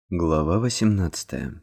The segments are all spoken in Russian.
Глава 18.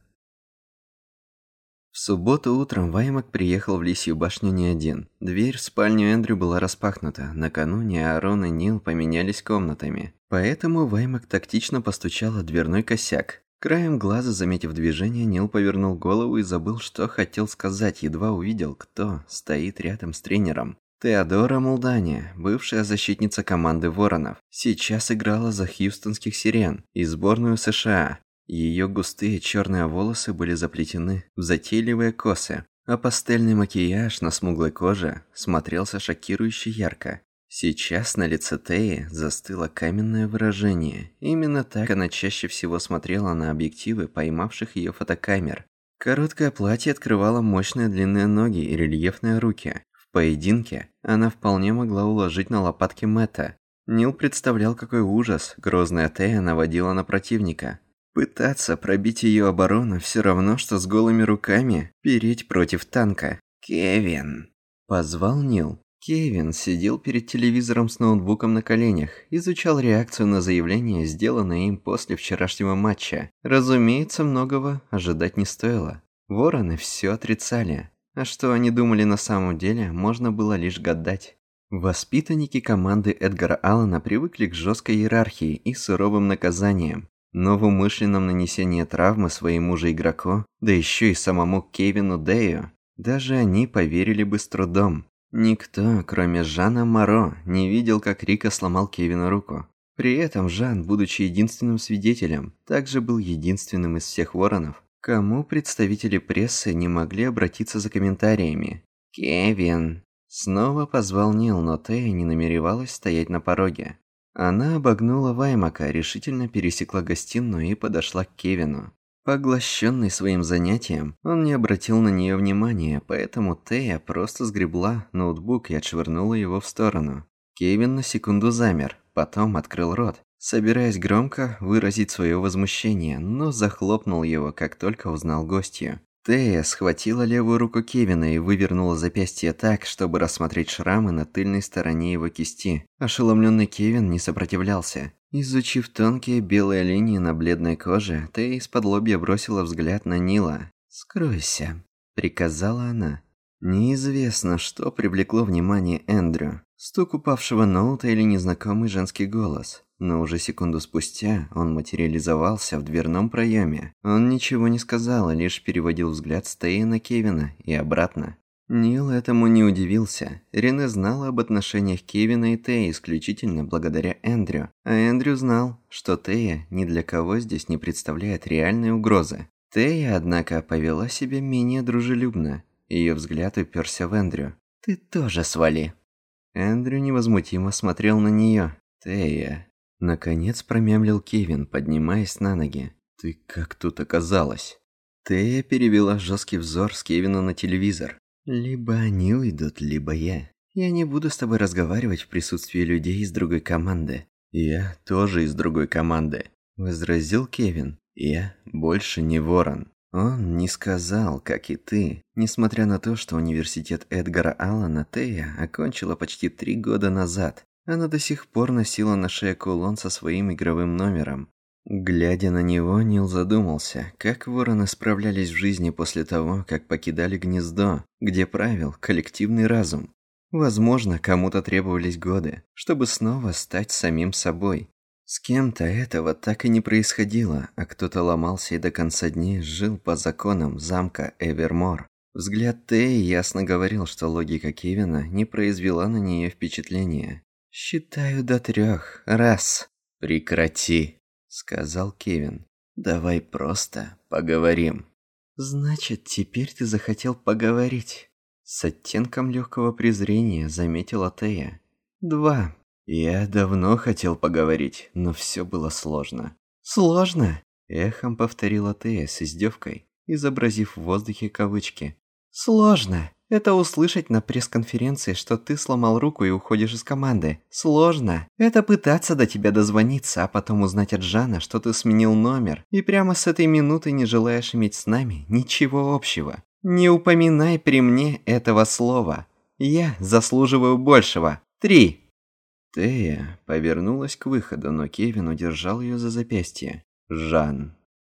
В субботу утром Ваймак приехал в Лисью башню не один. Дверь в спальню Эндрю была распахнута. Накануне Аарон и Нил поменялись комнатами. Поэтому Ваймак тактично постучал о дверной косяк. Краем глаза, заметив движение, Нил повернул голову и забыл, что хотел сказать, едва увидел, кто стоит рядом с тренером. Теодора Мулдани, бывшая защитница команды Воронов, сейчас играла за хьюстонских Сирен и сборную США. Ее густые черные волосы были заплетены в затейливые косы, а пастельный макияж на смуглой коже смотрелся шокирующе ярко. Сейчас на лице Теи застыло каменное выражение. Именно так она чаще всего смотрела на объективы поймавших ее фотокамер. Короткое платье открывало мощные длинные ноги и рельефные руки. В поединке она вполне могла уложить на лопатки Мэтта. Нил представлял, какой ужас грозная Тея наводила на противника. Пытаться пробить ее оборону все равно, что с голыми руками переть против танка. «Кевин!» – позвал Нил. Кевин сидел перед телевизором с ноутбуком на коленях, изучал реакцию на заявление, сделанное им после вчерашнего матча. Разумеется, многого ожидать не стоило. Вороны все отрицали. А что они думали на самом деле, можно было лишь гадать. Воспитанники команды Эдгара Аллана привыкли к жесткой иерархии и суровым наказаниям. Но в умышленном нанесении травмы своему же игроку, да еще и самому Кевину Дэю, даже они поверили бы с трудом. Никто, кроме Жана Моро, не видел, как Рико сломал Кевину руку. При этом Жан, будучи единственным свидетелем, также был единственным из всех воронов, кому представители прессы не могли обратиться за комментариями. «Кевин!» Снова позвал Нил, но Тея не намеревалась стоять на пороге. Она обогнула Ваймака, решительно пересекла гостиную и подошла к Кевину. Поглощенный своим занятием, он не обратил на нее внимания, поэтому Тея просто сгребла ноутбук и отшвырнула его в сторону. Кевин на секунду замер, потом открыл рот, собираясь громко выразить свое возмущение, но захлопнул его, как только узнал гостью. Тея схватила левую руку Кевина и вывернула запястье так, чтобы рассмотреть шрамы на тыльной стороне его кисти. Ошеломленный Кевин не сопротивлялся. Изучив тонкие белые линии на бледной коже, Тея из-подлобья бросила взгляд на Нила. «Скройся», — приказала она. Неизвестно, что привлекло внимание Эндрю. Стук упавшего ноута или незнакомый женский голос. Но уже секунду спустя он материализовался в дверном проеме. Он ничего не сказал, а лишь переводил взгляд с Теи на Кевина и обратно. Нил этому не удивился. Рене знала об отношениях Кевина и Теи исключительно благодаря Эндрю. А Эндрю знал, что Тея ни для кого здесь не представляет реальной угрозы. Тея, однако, повела себя менее дружелюбно. Ее взгляд уперся в Эндрю. «Ты тоже свали». Эндрю невозмутимо смотрел на нее. «Тея...» Наконец промямлил Кевин, поднимаясь на ноги. «Ты как тут оказалась?» Тея перевела жесткий взор с Кевина на телевизор. «Либо они уйдут, либо я. Я не буду с тобой разговаривать в присутствии людей из другой команды». «Я тоже из другой команды», — возразил Кевин. «Я больше не ворон». Он не сказал, как и ты. Несмотря на то, что университет Эдгара Аллана Тея окончила почти 3 года назад. Она до сих пор носила на шее кулон со своим игровым номером. Глядя на него, Нил задумался, как вороны справлялись в жизни после того, как покидали гнездо, где правил коллективный разум. Возможно, кому-то требовались годы, чтобы снова стать самим собой. С кем-то этого так и не происходило, а кто-то ломался и до конца дней жил по законам замка Эвермор. Взгляд Теи ясно говорил, что логика Кевина не произвела на нее впечатления. «Считаю до 3. Раз». «Прекрати», — сказал Кевин. «Давай просто поговорим». «Значит, теперь ты захотел поговорить?» С оттенком легкого презрения заметила Тея. 2. «Я давно хотел поговорить, но все было сложно». «Сложно?» — эхом повторила Тея с издевкой, изобразив в воздухе кавычки. «Сложно. Это услышать на пресс-конференции, что ты сломал руку и уходишь из команды. Сложно. Это пытаться до тебя дозвониться, а потом узнать от Жана, что ты сменил номер, и прямо с этой минуты не желаешь иметь с нами ничего общего. Не упоминай при мне этого слова. Я заслуживаю большего. 3. Тея повернулась к выходу, но Кевин удержал ее за запястье. «Жан».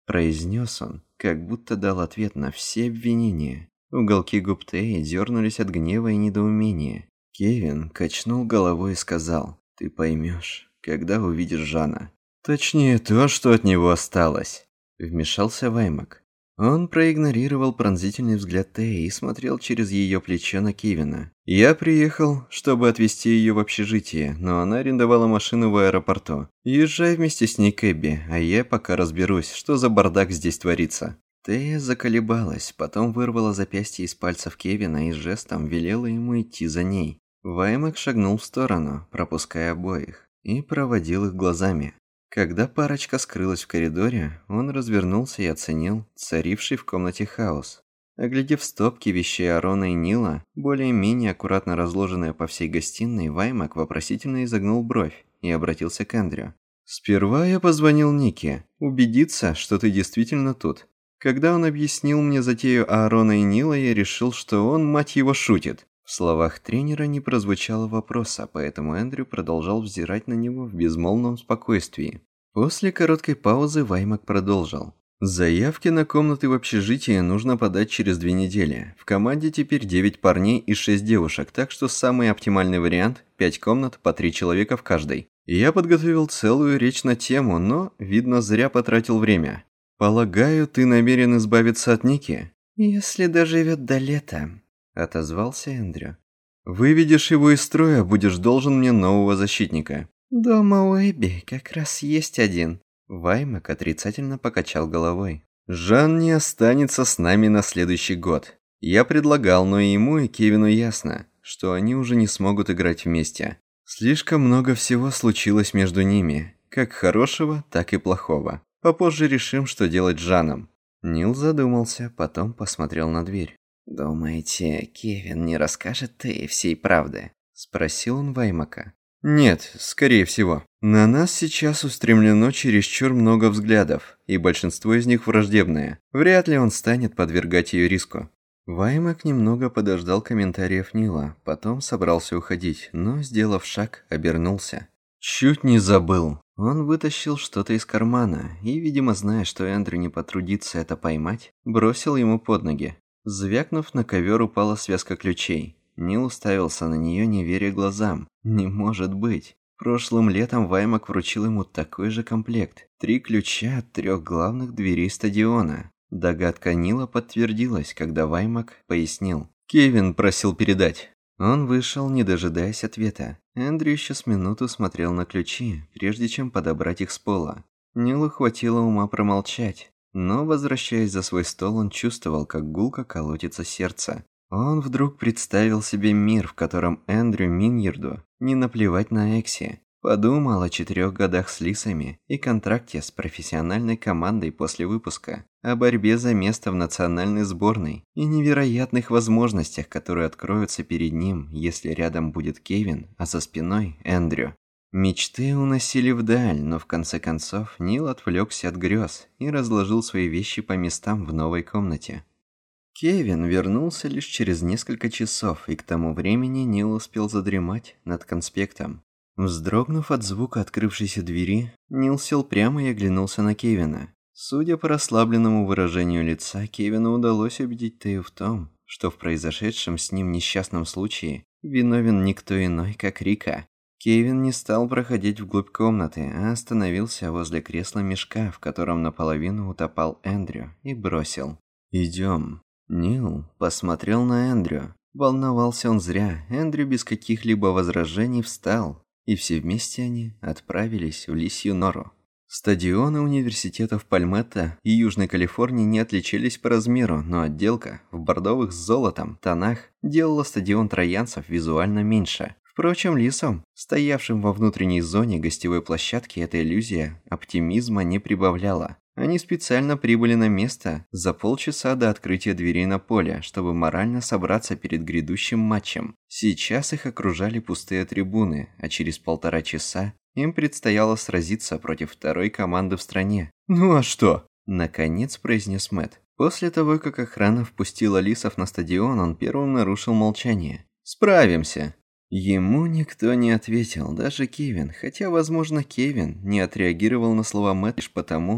произнес он, как будто дал ответ на все обвинения. Уголки губ Теи дернулись от гнева и недоумения. Кевин качнул головой и сказал: «Ты поймешь, когда увидишь Жана. Точнее, то, что от него осталось», — вмешался Ваймак. Он проигнорировал пронзительный взгляд Теи и смотрел через ее плечо на Кевина. «Я приехал, чтобы отвезти ее в общежитие, но она арендовала машину в аэропорту. Езжай вместе с ней, Кэбби, а я пока разберусь, что за бардак здесь творится». Тея заколебалась, потом вырвала запястье из пальцев Кевина и жестом велела ему идти за ней. Ваймак шагнул в сторону, пропуская обоих, и проводил их глазами. Когда парочка скрылась в коридоре, он развернулся и оценил царивший в комнате хаос. Оглядев стопки вещей Арона и Нила, более-менее аккуратно разложенные по всей гостиной, Ваймак вопросительно изогнул бровь и обратился к Эндрю. «Сперва я позвонил Нике, убедиться, что ты действительно тут. Когда он объяснил мне затею Аарона и Нила, я решил, что он, мать его, шутит». В словах тренера не прозвучало вопроса, поэтому Эндрю продолжал взирать на него в безмолвном спокойствии. После короткой паузы Ваймак продолжил. «Заявки на комнаты в общежитии нужно подать через 2 недели. В команде теперь 9 парней и 6 девушек, так что самый оптимальный вариант – 5 комнат по 3 человека в каждой. Я подготовил целую речь на тему, но, видно, зря потратил время. Полагаю, ты намерен избавиться от Ники?» «Если доживет до лета», – отозвался Эндрю. «Выведешь его из строя, будешь должен мне нового защитника». «Дома у Эбби как раз есть один». Ваймак отрицательно покачал головой. «Жан не останется с нами на следующий год. Я предлагал, но и ему, и Кевину ясно, что они уже не смогут играть вместе. Слишком много всего случилось между ними, как хорошего, так и плохого. Попозже решим, что делать с Жаном». Нил задумался, потом посмотрел на дверь. «Думаете, Кевин не расскажет Тее всей правды?» – спросил он Ваймака. «Нет, скорее всего. На нас сейчас устремлено чересчур много взглядов, и большинство из них враждебные. Вряд ли он станет подвергать ее риску». Ваймак немного подождал комментариев Нила, потом собрался уходить, но, сделав шаг, обернулся. «Чуть не забыл». Он вытащил что-то из кармана и, видимо, зная, что Эндрю не потрудится это поймать, бросил ему под ноги. Звякнув, на ковер упала связка ключей. Нил уставился на нее, не веря глазам. Не может быть. Прошлым летом Ваймак вручил ему такой же комплект. 3 ключа от 3 главных дверей стадиона. Догадка Нила подтвердилась, когда Ваймак пояснил. «Кевин просил передать». Он вышел, не дожидаясь ответа. Эндрю еще с минуту смотрел на ключи, прежде чем подобрать их с пола. Нилу хватило ума промолчать. Но, возвращаясь за свой стол, он чувствовал, как гулко колотится сердце. Он вдруг представил себе мир, в котором Эндрю Миньерду не наплевать на Экси. Подумал о 4 годах с Лисами и контракте с профессиональной командой после выпуска, о борьбе за место в национальной сборной и невероятных возможностях, которые откроются перед ним, если рядом будет Кевин, а за спиной Эндрю. Мечты уносили вдаль, но в конце концов Нил отвлекся от грез и разложил свои вещи по местам в новой комнате. Кевин вернулся лишь через несколько часов, и к тому времени Нил успел задремать над конспектом. Вздрогнув от звука открывшейся двери, Нил сел прямо и оглянулся на Кевина. Судя по расслабленному выражению лица, Кевину удалось убедить Тею в том, что в произошедшем с ним несчастном случае виновен никто иной, как Рика. Кевин не стал проходить вглубь комнаты, а остановился возле кресла-мешка, в котором наполовину утопал Эндрю, и бросил: «Идем». Нил посмотрел на Эндрю. Волновался он зря. Эндрю без каких-либо возражений встал, и все вместе они отправились в Лисью Нору. Стадионы университетов Пальметта и Южной Калифорнии не отличались по размеру, но отделка в бордовых с золотом тонах делала стадион троянцев визуально меньше. Впрочем, Лисам, стоявшим во внутренней зоне гостевой площадки, эта иллюзия оптимизма не прибавляла. Они специально прибыли на место за полчаса до открытия дверей на поле, чтобы морально собраться перед грядущим матчем. Сейчас их окружали пустые трибуны, а через 1,5 часа им предстояло сразиться против второй команды в стране. «Ну а что?» – наконец произнес Мэтт. После того, как охрана впустила Лисов на стадион, он первым нарушил молчание. «Справимся!» Ему никто не ответил, даже Кевин, хотя, возможно, Кевин не отреагировал на слова Мэтта лишь потому,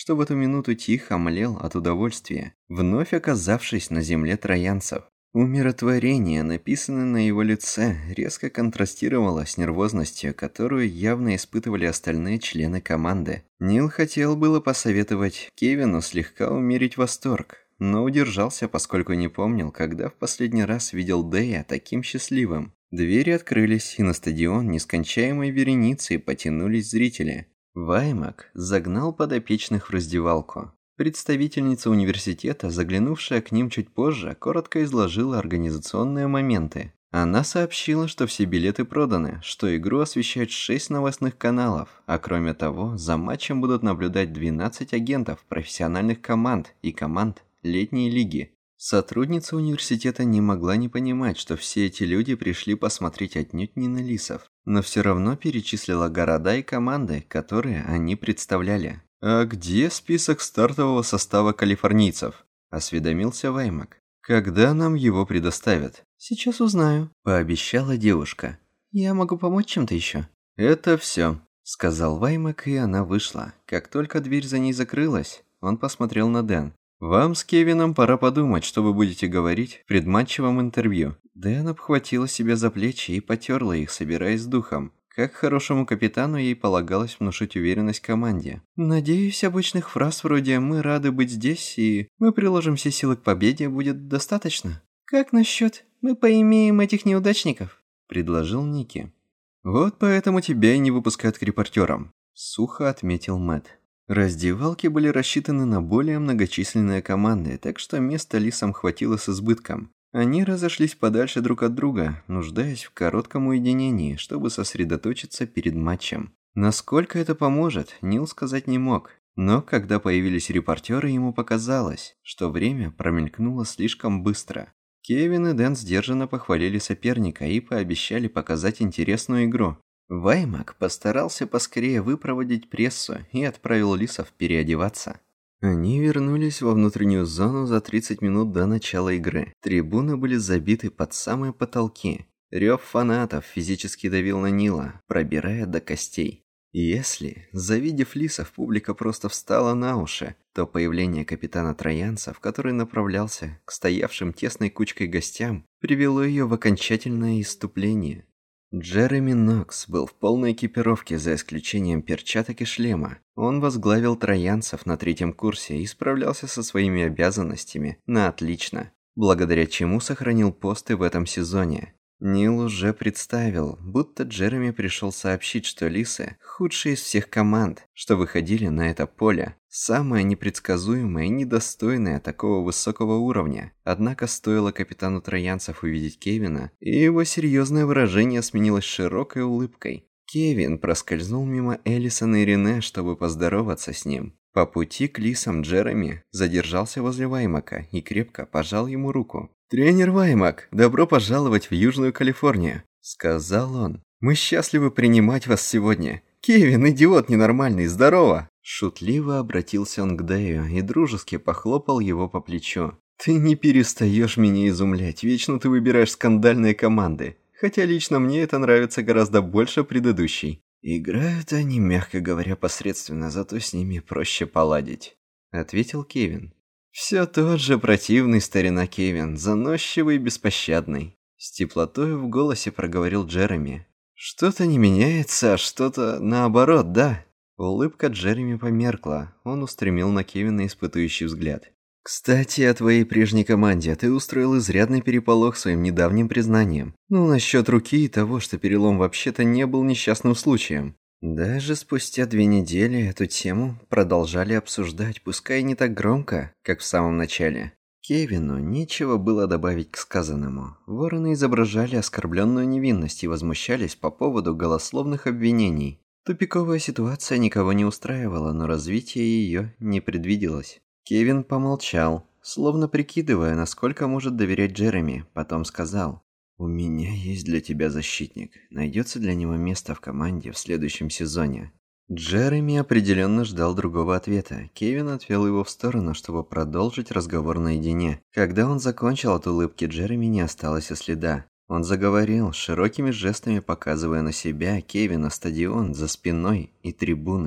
что в эту минуту тихо млел от удовольствия, вновь оказавшись на земле троянцев. Умиротворение, написанное на его лице, резко контрастировало с нервозностью, которую явно испытывали остальные члены команды. Нил хотел было посоветовать Кевину слегка умерить восторг, но удержался, поскольку не помнил, когда в последний раз видел Дэя таким счастливым. Двери открылись, и на стадион нескончаемой вереницей потянулись зрители. Ваймак загнал подопечных в раздевалку. Представительница университета, заглянувшая к ним чуть позже, коротко изложила организационные моменты. Она сообщила, что все билеты проданы, что игру освещают 6 новостных каналов, а кроме того, за матчем будут наблюдать 12 агентов профессиональных команд и команд летней лиги. Сотрудница университета не могла не понимать, что все эти люди пришли посмотреть отнюдь не на лисов, но все равно перечислила города и команды, которые они представляли. «А где список стартового состава калифорнийцев?» – осведомился Ваймак. «Когда нам его предоставят?» «Сейчас узнаю», – пообещала девушка. «Я могу помочь чем-то еще?» «Это все», – сказал Ваймак, и она вышла. Как только дверь за ней закрылась, он посмотрел на Дэн. «Вам с Кевином пора подумать, что вы будете говорить в предматчевом интервью». Дэн обхватила себя за плечи и потерла их, собираясь с духом. Как хорошему капитану ей полагалось внушить уверенность команде. «Надеюсь, обычных фраз вроде «мы рады быть здесь» и «мы приложим все силы к победе» будет достаточно. Как насчет «мы поимеем этих неудачников»?» – предложил Ники. «Вот поэтому тебя и не выпускают к репортерам», – сухо отметил Мэтт. Раздевалки были рассчитаны на более многочисленные команды, так что места лисам хватило с избытком. Они разошлись подальше друг от друга, нуждаясь в коротком уединении, чтобы сосредоточиться перед матчем. Насколько это поможет, Нил сказать не мог. Но когда появились репортеры, ему показалось, что время промелькнуло слишком быстро. Кевин и Дэн сдержанно похвалили соперника и пообещали показать интересную игру. Ваймак постарался поскорее выпроводить прессу и отправил лисов переодеваться. Они вернулись во внутреннюю зону за 30 минут до начала игры. Трибуны были забиты под самые потолки. Рев фанатов физически давил на Нила, пробирая до костей. Если, завидев лисов, публика просто встала на уши, то появление капитана троянцев, который направлялся к стоявшим тесной кучкой гостям, привело ее в окончательное исступление. Джереми Нокс был в полной экипировке, за исключением перчаток и шлема. Он возглавил троянцев на 3-м курсе и справлялся со своими обязанностями на отлично, благодаря чему сохранил посты в этом сезоне. Нил уже представил, будто Джереми пришел сообщить, что лисы – худшие из всех команд, что выходили на это поле, самое непредсказуемое и недостойное такого высокого уровня. Однако стоило капитану троянцев увидеть Кевина, и его серьезное выражение сменилось широкой улыбкой. Кевин проскользнул мимо Элисона и Рене, чтобы поздороваться с ним. По пути к лисам Джереми задержался возле Ваймака и крепко пожал ему руку. «Тренер Ваймак, добро пожаловать в Южную Калифорнию», — сказал он. «Мы счастливы принимать вас сегодня. Кевин, идиот ненормальный, здорово!» Шутливо обратился он к Дэю и дружески похлопал его по плечу. «Ты не перестаешь меня изумлять, вечно ты выбираешь скандальные команды, хотя лично мне это нравится гораздо больше предыдущей». «Играют они, мягко говоря, посредственно, зато с ними проще поладить», — ответил Кевин. «Все тот же противный старина Кевин, заносчивый и беспощадный», — с теплотой в голосе проговорил Джереми. «Что-то не меняется, а что-то наоборот, да?» Улыбка Джереми померкла, он устремил на Кевина испытующий взгляд. «Кстати, о твоей прежней команде. Ты устроил изрядный переполох своим недавним признанием. Ну, насчет руки и того, что перелом вообще-то не был несчастным случаем». Даже спустя 2 недели эту тему продолжали обсуждать, пускай и не так громко, как в самом начале. Кевину нечего было добавить к сказанному. Вороны изображали оскорбленную невинность и возмущались по поводу голословных обвинений. Тупиковая ситуация никого не устраивала, но развитие ее не предвиделось. Кевин помолчал, словно прикидывая, насколько может доверять Джереми, потом сказал: «У меня есть для тебя защитник. Найдется для него место в команде в следующем сезоне». Джереми определенно ждал другого ответа. Кевин отвел его в сторону, чтобы продолжить разговор наедине. Когда он закончил, от улыбки Джереми не осталось и следа. Он заговорил, широкими жестами показывая на себя, Кевина, стадион за спиной и трибуны.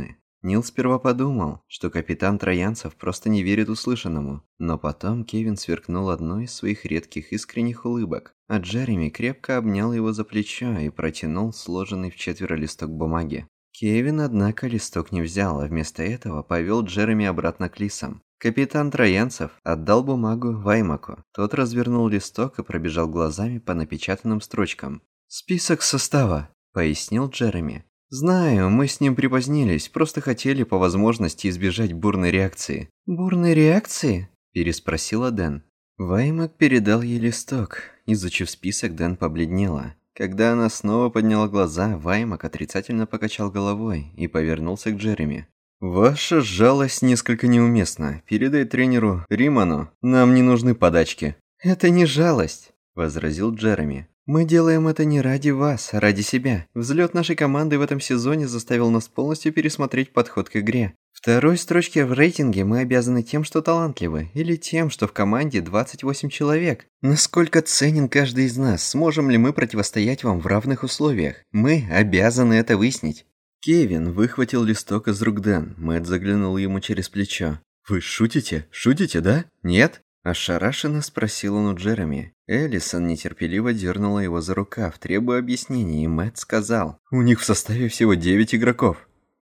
Нил сперва подумал, что капитан Троянцев просто не верит услышанному, но потом Кевин сверкнул одной из своих редких искренних улыбок, а Джереми крепко обнял его за плечо и протянул сложенный в 4 листок бумаги. Кевин, однако, листок не взял, а вместо этого повел Джереми обратно к лисам. Капитан Троянцев отдал бумагу Ваймаку. Тот развернул листок и пробежал глазами по напечатанным строчкам. «Список состава», — пояснил Джереми. «Знаю, мы с ним припозднились, просто хотели по возможности избежать бурной реакции». «Бурной реакции?» – переспросила Дэн. Ваймак передал ей листок. Изучив список, Дэн побледнела. Когда она снова подняла глаза, Ваймак отрицательно покачал головой и повернулся к Джереми. «Ваша жалость несколько неуместна. Передай тренеру Риману, нам не нужны подачки». «Это не жалость», – возразил Джереми. «Мы делаем это не ради вас, а ради себя. Взлет нашей команды в этом сезоне заставил нас полностью пересмотреть подход к игре. Второй строчке в рейтинге мы обязаны тем, что талантливы, или тем, что в команде 28 человек. Насколько ценен каждый из нас, сможем ли мы противостоять вам в равных условиях? Мы обязаны это выяснить». Кевин выхватил листок из рук Дэн. Мэтт заглянул ему через плечо. «Вы шутите? Шутите, да? Нет?» Ошарашенно спросил он у Джереми. Элисон нетерпеливо дернула его за рукав, требуя объяснений, и Мэтт сказал: «У них в составе всего 9 игроков».